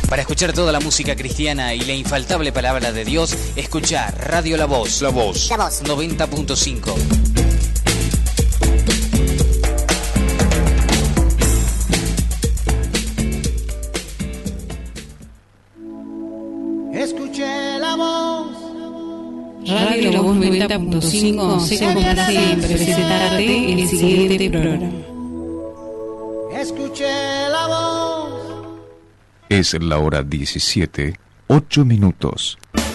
Para escuchar toda la música cristiana y la infaltable palabra de Dios, escucha Radio La Voz. La Voz. 90.5. Escuché la voz. Radio La Voz 90.5 se complace en presentarte el siguiente programa. Escuché la voz. Es la hora 17, 8 minutos.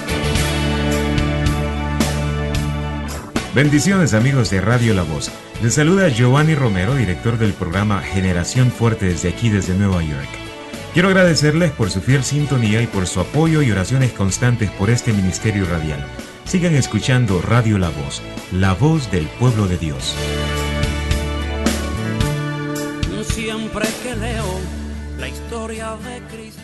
Bendiciones amigos de Radio La Voz. Les saluda Giovanni Romero, director del programa Generación Fuerte desde aquí, desde Nueva York. Quiero agradecerles por su fiel sintonía y por su apoyo y oraciones constantes por este ministerio radial. Sigan escuchando Radio La voz del pueblo de Dios. Siempre que leo la historia de Cristo.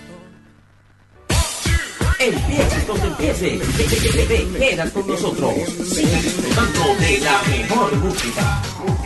Empieces donde empieces, te quedas con nosotros. Sigue disfrutando de la mejor música.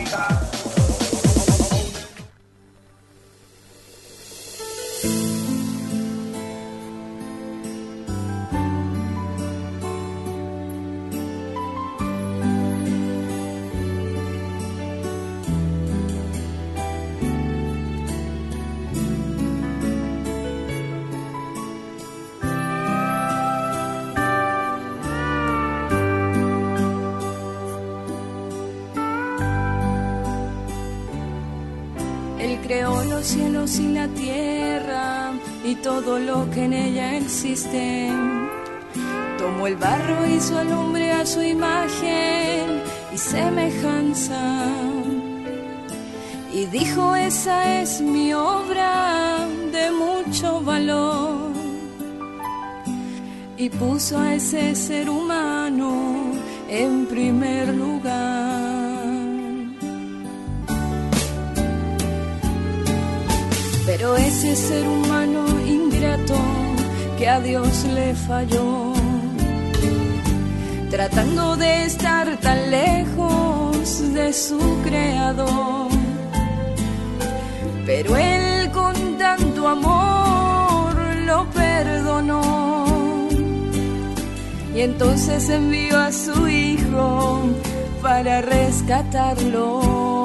Creó los cielos y la tierra y todo lo que en ella existe. Tomó el barro, hizo al hombre a su imagen y semejanza. Y dijo: esa es mi obra de mucho valor. Y puso a ese ser humano en primer lugar. Pero ese ser humano ingrato que a Dios le falló, tratando de estar tan lejos de su creador. Pero Él con tanto amor lo perdonó y entonces envió a su Hijo para rescatarlo.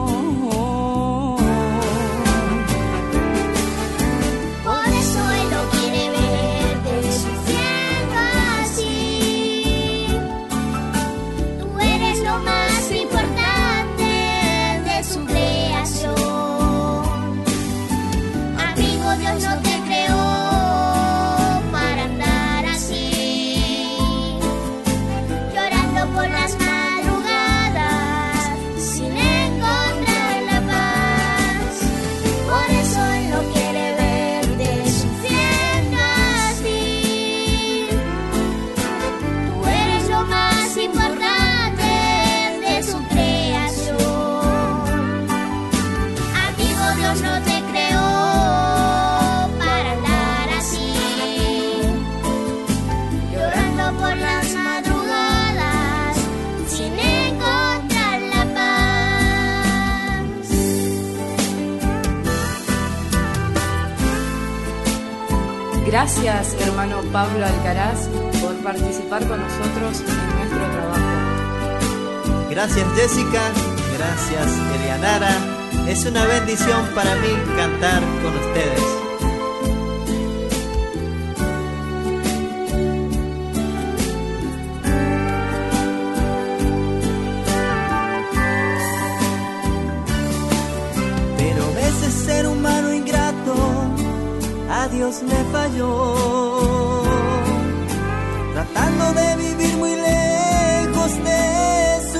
Gracias, hermano Pablo Alcaraz, por participar con nosotros en nuestro trabajo. Gracias, Jessica. Gracias, Elianara. Es una bendición para mí cantar con ustedes. Pero ese ser humano ingrato a Dios le falló, tratando de vivir muy lejos de su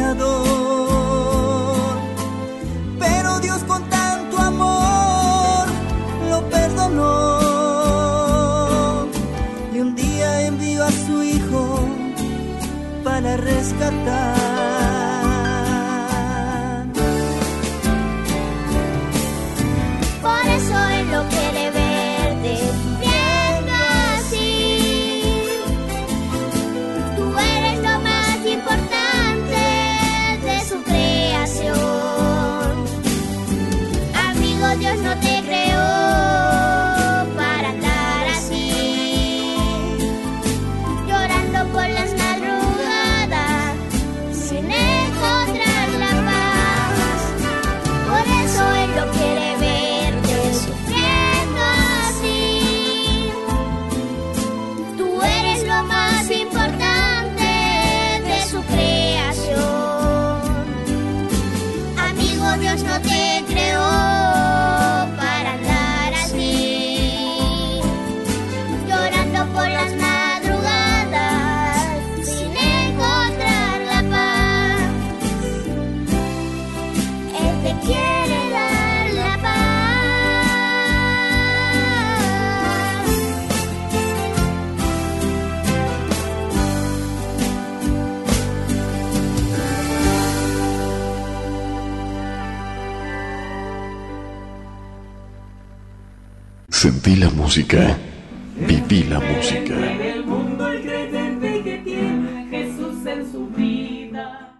creador. Pero Dios con tanto amor lo perdonó y un día envió a su Hijo para rescatar. Por eso Él lo quiere ver. Dios no te creó para andar Sentí la música, viví la música. El mundo el creyente que tiene a Jesús en su vida.